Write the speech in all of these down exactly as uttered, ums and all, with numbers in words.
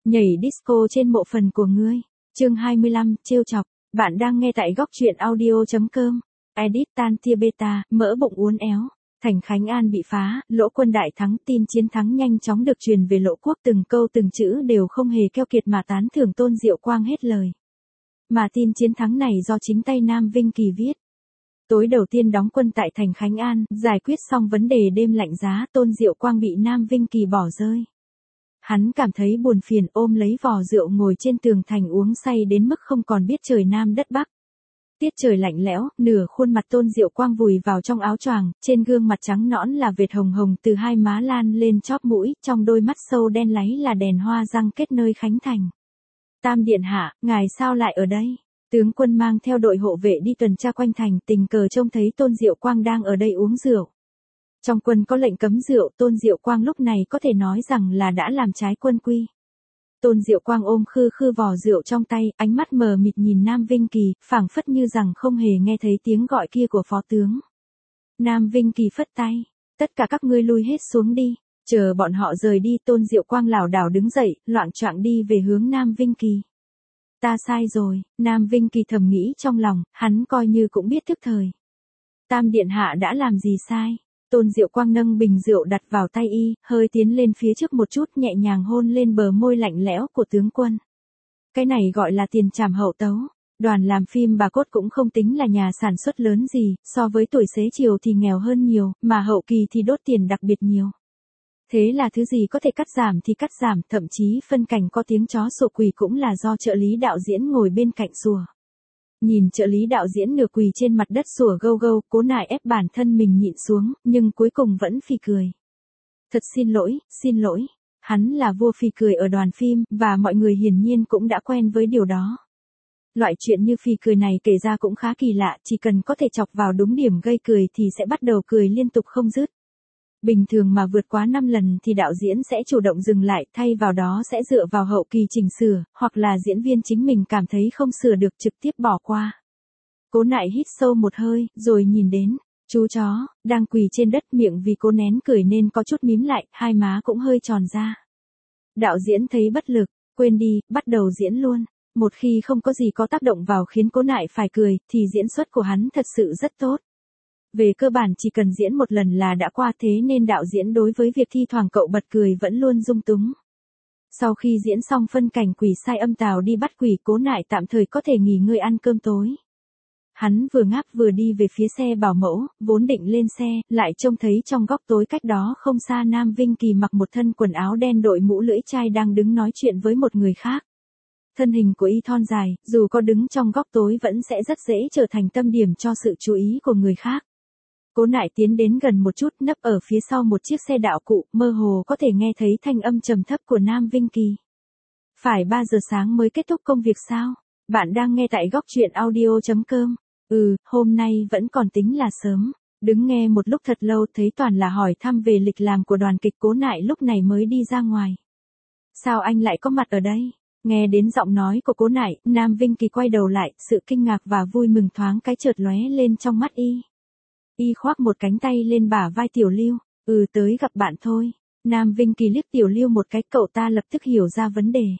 Nhảy disco trên mộ phần của ngươi. Chương hai mươi lăm, trêu chọc. Bạn đang nghe tại góc truyện audio chấm com. Edit tan tia beta, mỡ bụng uốn éo. Thành Khánh An bị phá, Lỗ Quân đại thắng, tin chiến thắng nhanh chóng được truyền về Lỗ Quốc, từng câu từng chữ đều không hề keo kiệt mà tán thưởng Tôn Diệu Quang hết lời. Mà tin chiến thắng này do chính tay Nam Vinh Kỳ viết. Tối đầu tiên đóng quân tại thành Khánh An, giải quyết xong vấn đề đêm lạnh giá, Tôn Diệu Quang bị Nam Vinh Kỳ bỏ rơi. Hắn cảm thấy buồn phiền, ôm lấy vò rượu ngồi trên tường thành uống say đến mức không còn biết trời Nam đất Bắc. Tiết trời lạnh lẽo, nửa khuôn mặt Tôn Diệu Quang vùi vào trong áo choàng, trên gương mặt trắng nõn là vệt hồng hồng từ hai má lan lên chóp mũi, trong đôi mắt sâu đen láy là đèn hoa răng kết nơi khánh thành. Tam điện hạ, ngài sao lại ở đây? Tướng quân mang theo đội hộ vệ đi tuần tra quanh thành, tình cờ trông thấy Tôn Diệu Quang đang ở đây uống rượu. Trong quân có lệnh cấm rượu, Tôn Diệu Quang lúc này có thể nói rằng là đã làm trái quân quy. Tôn Diệu Quang ôm khư khư vò rượu trong tay, ánh mắt mờ mịt nhìn Nam Vinh Kỳ, phảng phất như rằng không hề nghe thấy tiếng gọi kia của phó tướng. Nam Vinh Kỳ phất tay, tất cả các ngươi lui hết xuống đi, chờ bọn họ rời đi. Tôn Diệu Quang lảo đảo đứng dậy, loạng choạng đi về hướng Nam Vinh Kỳ. Ta sai rồi, Nam Vinh Kỳ thầm nghĩ trong lòng, hắn coi như cũng biết thức thời. Tam điện hạ đã làm gì sai? Tôn Diệu Quang nâng bình rượu đặt vào tay y, hơi tiến lên phía trước một chút, nhẹ nhàng hôn lên bờ môi lạnh lẽo của tướng quân. Cái này gọi là tiền trảm hậu tấu. Đoàn làm phim Bà Cốt cũng không tính là nhà sản xuất lớn gì, so với tuổi xế chiều thì nghèo hơn nhiều, mà hậu kỳ thì đốt tiền đặc biệt nhiều. Thế là thứ gì có thể cắt giảm thì cắt giảm, thậm chí phân cảnh có tiếng chó sủa quỳ cũng là do trợ lý đạo diễn ngồi bên cạnh sủa. Nhìn trợ lý đạo diễn nửa quỳ trên mặt đất sủa gâu gâu, Cố Nại ép bản thân mình nhịn xuống, nhưng cuối cùng vẫn phì cười. Thật xin lỗi, xin lỗi. Hắn là vua phì cười ở đoàn phim, và mọi người hiển nhiên cũng đã quen với điều đó. Loại chuyện như phì cười này kể ra cũng khá kỳ lạ, chỉ cần có thể chọc vào đúng điểm gây cười thì sẽ bắt đầu cười liên tục không dứt. Bình thường mà vượt quá năm lần thì đạo diễn sẽ chủ động dừng lại, thay vào đó sẽ dựa vào hậu kỳ chỉnh sửa, hoặc là diễn viên chính mình cảm thấy không sửa được trực tiếp bỏ qua. Cố Nại hít sâu một hơi, rồi nhìn đến chú chó đang quỳ trên đất, miệng vì cố nén cười nên có chút mím lại, hai má cũng hơi tròn ra. Đạo diễn thấy bất lực, quên đi, bắt đầu diễn luôn. Một khi không có gì có tác động vào khiến Cố Nại phải cười, thì diễn xuất của hắn thật sự rất tốt. Về cơ bản chỉ cần diễn một lần là đã qua, thế nên đạo diễn đối với việc thi thoảng cậu bật cười vẫn luôn dung túng. Sau khi diễn xong phân cảnh quỷ sai âm tào đi bắt quỷ, Cố Nại tạm thời có thể nghỉ ngơi ăn cơm tối. Hắn vừa ngáp vừa đi về phía xe bảo mẫu, vốn định lên xe, lại trông thấy trong góc tối cách đó không xa Nam Vinh Kỳ mặc một thân quần áo đen đội mũ lưỡi chai đang đứng nói chuyện với một người khác. Thân hình của y thon dài, dù có đứng trong góc tối vẫn sẽ rất dễ trở thành tâm điểm cho sự chú ý của người khác. Cố Nại tiến đến gần một chút, nấp ở phía sau một chiếc xe đạo cụ, mơ hồ có thể nghe thấy thanh âm trầm thấp của Nam Vinh Kỳ. Phải ba giờ sáng mới kết thúc công việc sao? Bạn đang nghe tại góc truyện audio chấm com. Ừ, hôm nay vẫn còn tính là sớm. Đứng nghe một lúc thật lâu, thấy toàn là hỏi thăm về lịch làm của đoàn kịch. Cố Nại lúc này mới đi ra ngoài. Sao anh lại có mặt ở đây? Nghe đến giọng nói của Cố Nại, Nam Vinh Kỳ quay đầu lại, sự kinh ngạc và vui mừng thoáng cái chợt lóe lên trong mắt y. Y khoác một cánh tay lên bả vai Tiểu Lưu, ừ tới gặp bạn thôi. Nam Vinh Kỳ liếc Tiểu Lưu một cái, cậu ta lập tức hiểu ra vấn đề.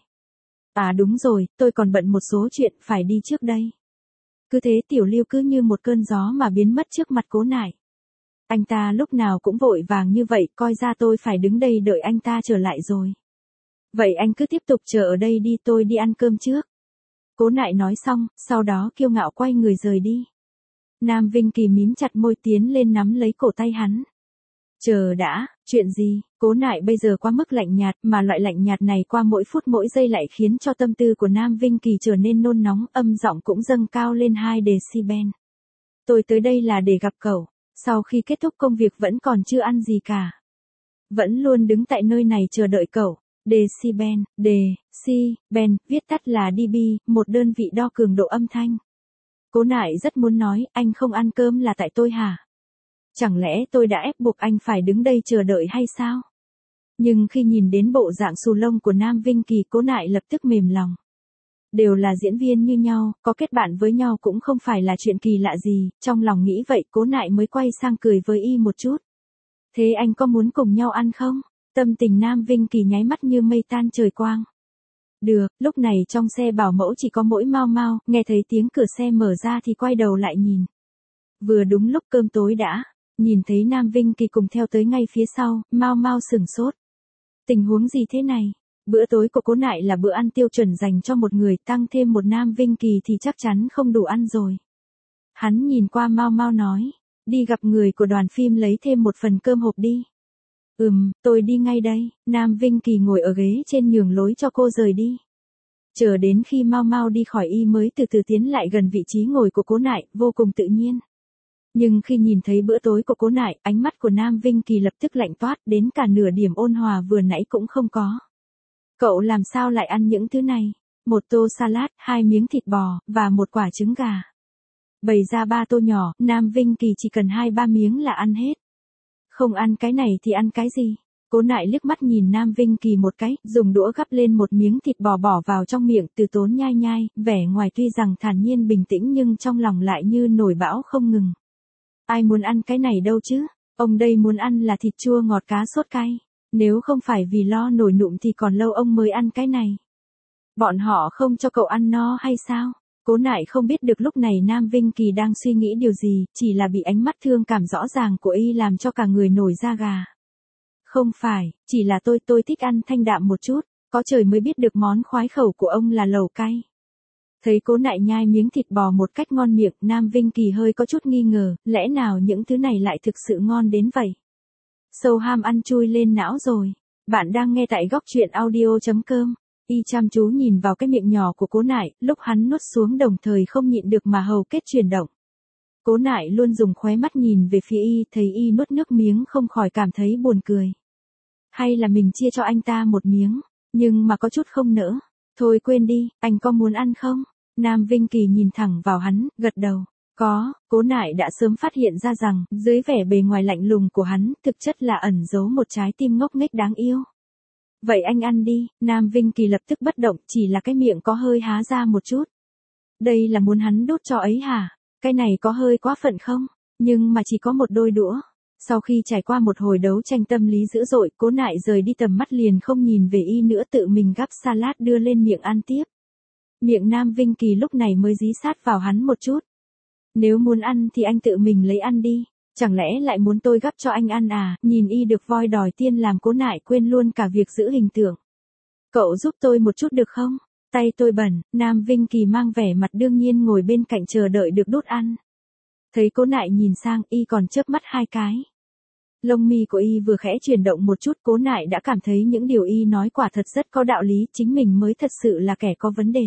À đúng rồi, tôi còn bận một số chuyện, phải đi trước đây. Cứ thế Tiểu Lưu cứ như một cơn gió mà biến mất trước mặt Cố Nại. Anh ta lúc nào cũng vội vàng như vậy, coi ra tôi phải đứng đây đợi anh ta trở lại rồi. Vậy anh cứ tiếp tục chờ ở đây đi, tôi đi ăn cơm trước. Cố Nại nói xong, sau đó kiêu ngạo quay người rời đi. Nam Vinh Kỳ mím chặt môi tiến lên nắm lấy cổ tay hắn. Chờ đã, chuyện gì? Cố Nại bây giờ quá mức lạnh nhạt, mà loại lạnh nhạt này qua mỗi phút mỗi giây lại khiến cho tâm tư của Nam Vinh Kỳ trở nên nôn nóng, âm giọng cũng dâng cao lên hai decibel. Tôi tới đây là để gặp cậu, sau khi kết thúc công việc vẫn còn chưa ăn gì cả. Vẫn luôn đứng tại nơi này chờ đợi cậu. Decibel, decibel, viết tắt là dB, một đơn vị đo cường độ âm thanh. Cố Nại rất muốn nói, anh không ăn cơm là tại tôi hả? Chẳng lẽ tôi đã ép buộc anh phải đứng đây chờ đợi hay sao? Nhưng khi nhìn đến bộ dạng xù lông của Nam Vinh Kỳ, Cố Nại lập tức mềm lòng. Đều là diễn viên như nhau, có kết bạn với nhau cũng không phải là chuyện kỳ lạ gì, trong lòng nghĩ vậy Cố Nại mới quay sang cười với y một chút. Thế anh có muốn cùng nhau ăn không? Tâm tình Nam Vinh Kỳ nháy mắt như mây tan trời quang. Được, lúc này trong xe bảo mẫu chỉ có mỗi Mao Mao, nghe thấy tiếng cửa xe mở ra thì quay đầu lại nhìn. Vừa đúng lúc cơm tối đã, nhìn thấy Nam Vinh Kỳ cùng theo tới ngay phía sau, Mao Mao sửng sốt. Tình huống gì thế này? Bữa tối của Cố Nại là bữa ăn tiêu chuẩn dành cho một người, tăng thêm một Nam Vinh Kỳ thì chắc chắn không đủ ăn rồi. Hắn nhìn qua Mao Mao nói, đi gặp người của đoàn phim lấy thêm một phần cơm hộp đi. Ừm, tôi đi ngay đây. Nam Vinh Kỳ ngồi ở ghế trên nhường lối cho cô rời đi. Chờ đến khi Mao Mao đi khỏi y mới từ từ tiến lại gần vị trí ngồi của Cố Nại, vô cùng tự nhiên. Nhưng khi nhìn thấy bữa tối của Cố Nại, ánh mắt của Nam Vinh Kỳ lập tức lạnh toát, đến cả nửa điểm ôn hòa vừa nãy cũng không có. Cậu làm sao lại ăn những thứ này? Một tô salad, hai miếng thịt bò, và một quả trứng gà. Bày ra ba tô nhỏ, Nam Vinh Kỳ chỉ cần hai ba miếng là ăn hết. Không ăn cái này thì ăn cái gì? Cố Nại liếc mắt nhìn Nam Vinh Kỳ một cái, dùng đũa gắp lên một miếng thịt bò bỏ vào trong miệng, từ tốn nhai nhai, vẻ ngoài tuy rằng thản nhiên bình tĩnh nhưng trong lòng lại như nổi bão không ngừng. Ai muốn ăn cái này đâu chứ? Ông đây muốn ăn là thịt chua ngọt cá sốt cay. Nếu không phải vì lo nổi nụm thì còn lâu ông mới ăn cái này. Bọn họ không cho cậu ăn no hay sao? Cố Nại không biết được lúc này Nam Vinh Kỳ đang suy nghĩ điều gì, chỉ là bị ánh mắt thương cảm rõ ràng của y làm cho cả người nổi da gà. Không phải, chỉ là tôi tôi thích ăn thanh đạm một chút, có trời mới biết được món khoái khẩu của ông là lẩu cay. Thấy Cố Nại nhai miếng thịt bò một cách ngon miệng, Nam Vinh Kỳ hơi có chút nghi ngờ, lẽ nào những thứ này lại thực sự ngon đến vậy? Sâu ham ăn chui lên não rồi. Bạn đang nghe tại góc truyện audio chấm com. Y chăm chú nhìn vào cái miệng nhỏ của Cố Nại, lúc hắn nuốt xuống đồng thời không nhịn được mà hầu kết chuyển động. Cố Nại luôn dùng khóe mắt nhìn về phía y, thấy y nuốt nước miếng không khỏi cảm thấy buồn cười. Hay là mình chia cho anh ta một miếng, nhưng mà có chút không nỡ. Thôi quên đi, anh có muốn ăn không? Nam Vinh Kỳ nhìn thẳng vào hắn, gật đầu. Có, Cố Nại đã sớm phát hiện ra rằng, dưới vẻ bề ngoài lạnh lùng của hắn, thực chất là ẩn giấu một trái tim ngốc nghếch đáng yêu. Vậy anh ăn đi, Nam Vinh Kỳ lập tức bất động, chỉ là cái miệng có hơi há ra một chút. Đây là muốn hắn đút cho ấy hả? Cái này có hơi quá phận không? Nhưng mà chỉ có một đôi đũa. Sau khi trải qua một hồi đấu tranh tâm lý dữ dội, Cố Nại rời đi tầm mắt liền không nhìn về y nữa, tự mình gắp salad đưa lên miệng ăn tiếp. Miệng Nam Vinh Kỳ lúc này mới dí sát vào hắn một chút. Nếu muốn ăn thì anh tự mình lấy ăn đi, chẳng lẽ lại muốn tôi gắp cho anh ăn à? Nhìn y được voi đòi tiên làm Cố Nại quên luôn cả việc giữ hình tượng. Cậu giúp tôi một chút được không? Tay tôi bẩn. Nam Vinh Kỳ mang vẻ mặt đương nhiên ngồi bên cạnh chờ đợi được đút ăn. Thấy Cố Nại nhìn sang, y còn chớp mắt hai cái. Lông mi của y vừa khẽ chuyển động một chút, Cố Nại đã cảm thấy những điều y nói quả thật rất có đạo lý, chính mình mới thật sự là kẻ có vấn đề.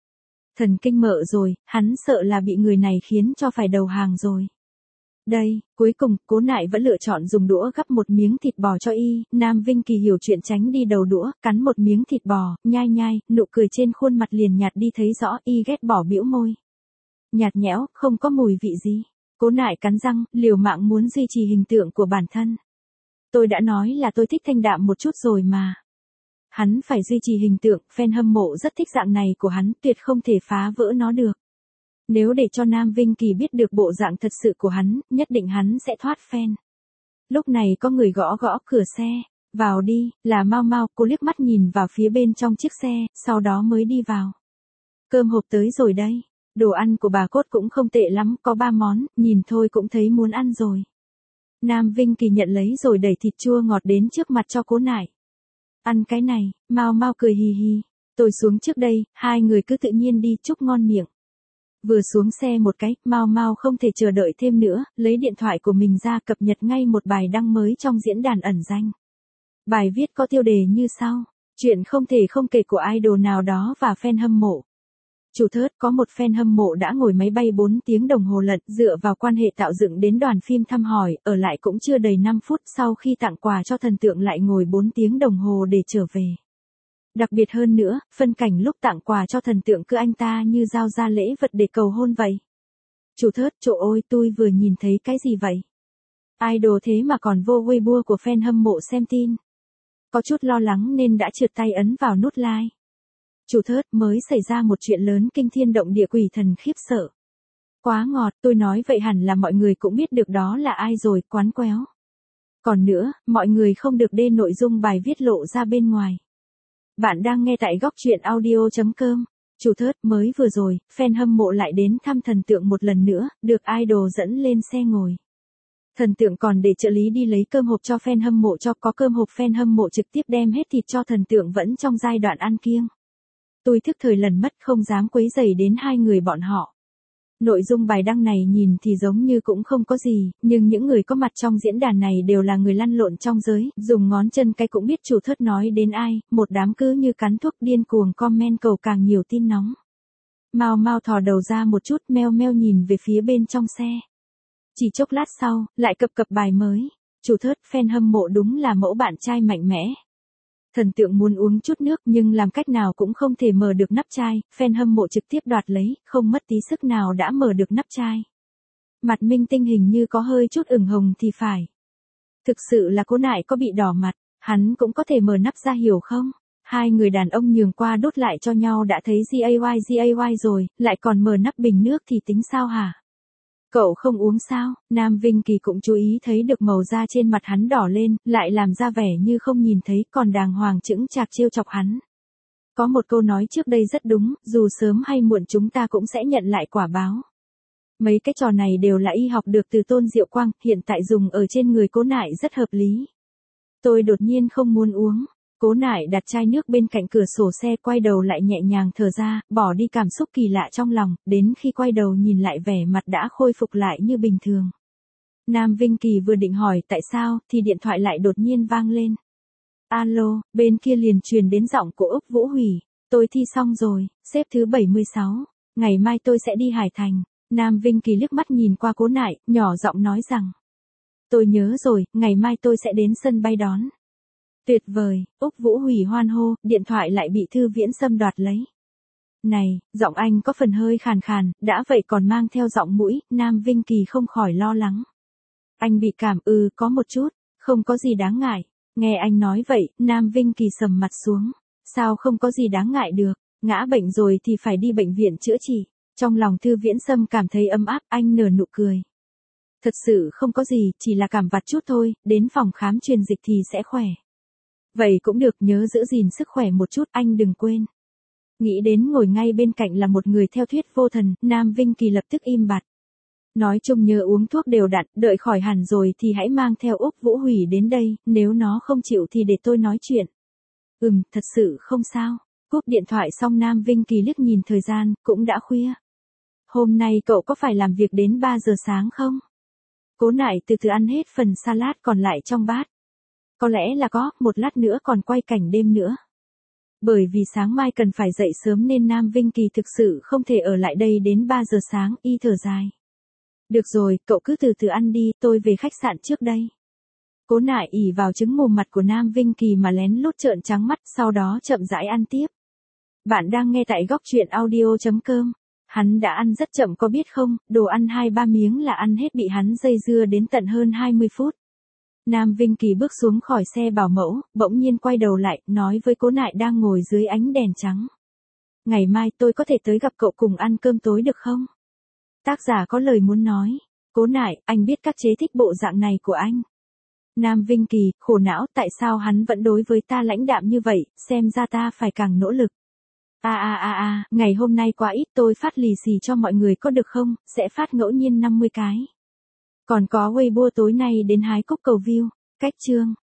Thần kinh mợ rồi, hắn sợ là bị người này khiến cho phải đầu hàng rồi. Đây, cuối cùng, Cố Nại vẫn lựa chọn dùng đũa gắp một miếng thịt bò cho y, Nam Vinh Kỳ hiểu chuyện tránh đi đầu đũa, cắn một miếng thịt bò, nhai nhai, nụ cười trên khuôn mặt liền nhạt đi thấy rõ, y ghét bỏ bĩu môi. Nhạt nhẽo, không có mùi vị gì. Cố Nại cắn răng, liều mạng muốn duy trì hình tượng của bản thân. Tôi đã nói là tôi thích thanh đạm một chút rồi mà. Hắn phải duy trì hình tượng, fan hâm mộ rất thích dạng này của hắn, tuyệt không thể phá vỡ nó được. Nếu để cho Nam Vinh Kỳ biết được bộ dạng thật sự của hắn, nhất định hắn sẽ thoát fan. Lúc này có người gõ gõ cửa xe. Vào đi, là Mao Mao. Cô liếc mắt nhìn vào phía bên trong chiếc xe, sau đó mới đi vào. Cơm hộp tới rồi đây. Đồ ăn của bà Cốt cũng không tệ lắm, có ba món, nhìn thôi cũng thấy muốn ăn rồi. Nam Vinh Kỳ nhận lấy rồi đẩy thịt chua ngọt đến trước mặt cho Cố Nại. Ăn cái này, Mao Mao cười hì hì. Tôi xuống trước đây, hai người cứ tự nhiên đi, chúc ngon miệng. Vừa xuống xe một cái, Mao Mao không thể chờ đợi thêm nữa, lấy điện thoại của mình ra cập nhật ngay một bài đăng mới trong diễn đàn ẩn danh. Bài viết có tiêu đề như sau: chuyện không thể không kể của idol nào đó và fan hâm mộ. Chủ thớt, có một fan hâm mộ đã ngồi máy bay bốn tiếng đồng hồ lận, dựa vào quan hệ tạo dựng đến đoàn phim thăm hỏi, ở lại cũng chưa đầy năm phút, sau khi tặng quà cho thần tượng lại ngồi bốn tiếng đồng hồ để trở về. Đặc biệt hơn nữa, phân cảnh lúc tặng quà cho thần tượng cứ anh ta như giao ra lễ vật để cầu hôn vậy. Chủ thớt, trời ơi, tôi vừa nhìn thấy cái gì vậy? Idol thế mà còn vô Weibo của fan hâm mộ xem tin. Có chút lo lắng nên đã trượt tay ấn vào nút like. Chủ thớt, mới xảy ra một chuyện lớn kinh thiên động địa, quỷ thần khiếp sợ. Quá ngọt, tôi nói vậy hẳn là mọi người cũng biết được đó là ai rồi, quán quéo. Còn nữa, mọi người không được đê nội dung bài viết lộ ra bên ngoài. Bạn đang nghe tại góc truyện audio chấm com. Chủ thớt, mới vừa rồi, fan hâm mộ lại đến thăm thần tượng một lần nữa, được idol dẫn lên xe ngồi. Thần tượng còn để trợ lý đi lấy cơm hộp cho fan hâm mộ cho có cơm hộp fan hâm mộ trực tiếp đem hết thịt cho thần tượng vẫn trong giai đoạn ăn kiêng. Tôi thức thời lần mất không dám quấy rầy đến hai người bọn họ. Nội dung bài đăng này nhìn thì giống như cũng không có gì, nhưng những người có mặt trong diễn đàn này đều là người lăn lộn trong giới, dùng ngón chân cái cũng biết chủ thớt nói đến ai, một đám cứ như cắn thuốc điên cuồng comment cầu càng nhiều tin nóng. Mau mau thò đầu ra một chút meo meo nhìn về phía bên trong xe. Chỉ chốc lát sau, lại cập cập bài mới. Chủ thớt fan hâm mộ đúng là mẫu bạn trai mạnh mẽ. Thần tượng muốn uống chút nước nhưng làm cách nào cũng không thể mở được nắp chai, fan hâm mộ trực tiếp đoạt lấy, không mất tí sức nào đã mở được nắp chai. Mặt minh tinh hình như có hơi chút ửng hồng thì phải. Thực sự là Cố Nại có bị đỏ mặt, hắn cũng có thể mở nắp ra hiểu không? Hai người đàn ông nhường qua đốt lại cho nhau đã thấy gay gay rồi, lại còn mở nắp bình nước thì tính sao hả? Cậu không uống sao? Nam Vinh Kỳ cũng chú ý thấy được màu da trên mặt hắn đỏ lên, lại làm ra vẻ như không nhìn thấy, còn đàng hoàng chững chạc trêu chọc hắn. Có một câu nói trước đây rất đúng, dù sớm hay muộn chúng ta cũng sẽ nhận lại quả báo. Mấy cái trò này đều là y học được từ Tôn Diệu Quang, hiện tại dùng ở trên người Cố Nại rất hợp lý. Tôi đột nhiên không muốn uống. Cố Nại đặt chai nước bên cạnh cửa sổ xe, quay đầu lại nhẹ nhàng thở ra, bỏ đi cảm xúc kỳ lạ trong lòng, đến khi quay đầu nhìn lại vẻ mặt đã khôi phục lại như bình thường. Nam Vinh Kỳ vừa định hỏi tại sao, thì điện thoại lại đột nhiên vang lên. Alo, bên kia liền truyền đến giọng của Úc Vũ Hủy. Tôi thi xong rồi, xếp thứ bảy mươi sáu. Ngày mai tôi sẽ đi Hải Thành. Nam Vinh Kỳ liếc mắt nhìn qua Cố Nại, nhỏ giọng nói rằng. Tôi nhớ rồi, ngày mai tôi sẽ đến sân bay đón. Tuyệt vời, Úc Vũ Hủy hoan hô, điện thoại lại bị Thư Viễn Sâm đoạt lấy. Này, giọng anh có phần hơi khàn khàn, đã vậy còn mang theo giọng mũi, Nam Vinh Kỳ không khỏi lo lắng. Anh bị cảm ư, có một chút, không có gì đáng ngại. Nghe anh nói vậy, Nam Vinh Kỳ sầm mặt xuống. Sao không có gì đáng ngại được, ngã bệnh rồi thì phải đi bệnh viện chữa trị. Trong lòng Thư Viễn Sâm cảm thấy ấm áp, anh nở nụ cười. Thật sự không có gì, chỉ là cảm vặt chút thôi, đến phòng khám truyền dịch thì sẽ khỏe. Vậy cũng được, nhớ giữ gìn sức khỏe một chút, anh đừng quên. Nghĩ đến ngồi ngay bên cạnh là một người theo thuyết vô thần, Nam Vinh Kỳ lập tức im bặt. Nói chung nhớ uống thuốc đều đặn, đợi khỏi hẳn rồi thì hãy mang theo Úc Vũ Hủy đến đây, nếu nó không chịu thì để tôi nói chuyện. Ừm, thật sự không sao. Cúp điện thoại xong Nam Vinh Kỳ liếc nhìn thời gian, cũng đã khuya. Hôm nay cậu có phải làm việc đến ba giờ sáng không? Cố Nại từ từ ăn hết phần salad còn lại trong bát. Có lẽ là có, một lát nữa còn quay cảnh đêm nữa. Bởi vì sáng mai cần phải dậy sớm nên Nam Vinh Kỳ thực sự không thể ở lại đây đến ba giờ sáng, y thở dài. Được rồi, cậu cứ từ từ ăn đi, tôi về khách sạn trước đây. Cố Nại ỉ vào trứng mồm mặt của Nam Vinh Kỳ mà lén lút trợn trắng mắt, sau đó chậm rãi ăn tiếp. Bạn đang nghe tại góc truyện audio chấm com. Hắn đã ăn rất chậm có biết không, đồ ăn hai ba miếng là ăn hết bị hắn dây dưa đến tận hơn hai mươi phút. Nam Vinh Kỳ bước xuống khỏi xe bảo mẫu, bỗng nhiên quay đầu lại, nói với Cố Nại đang ngồi dưới ánh đèn trắng. Ngày mai tôi có thể tới gặp cậu cùng ăn cơm tối được không? Tác giả có lời muốn nói. Cố Nại, anh biết các chế thích bộ dạng này của anh. Nam Vinh Kỳ, khổ não, tại sao hắn vẫn đối với ta lãnh đạm như vậy, xem ra ta phải càng nỗ lực. À à à à, ngày hôm nay quá ít, tôi phát lì xì cho mọi người có được không, sẽ phát ngẫu nhiên năm mươi cái. Còn có Weibo tối nay đến hái cúc cầu view. Cách chương.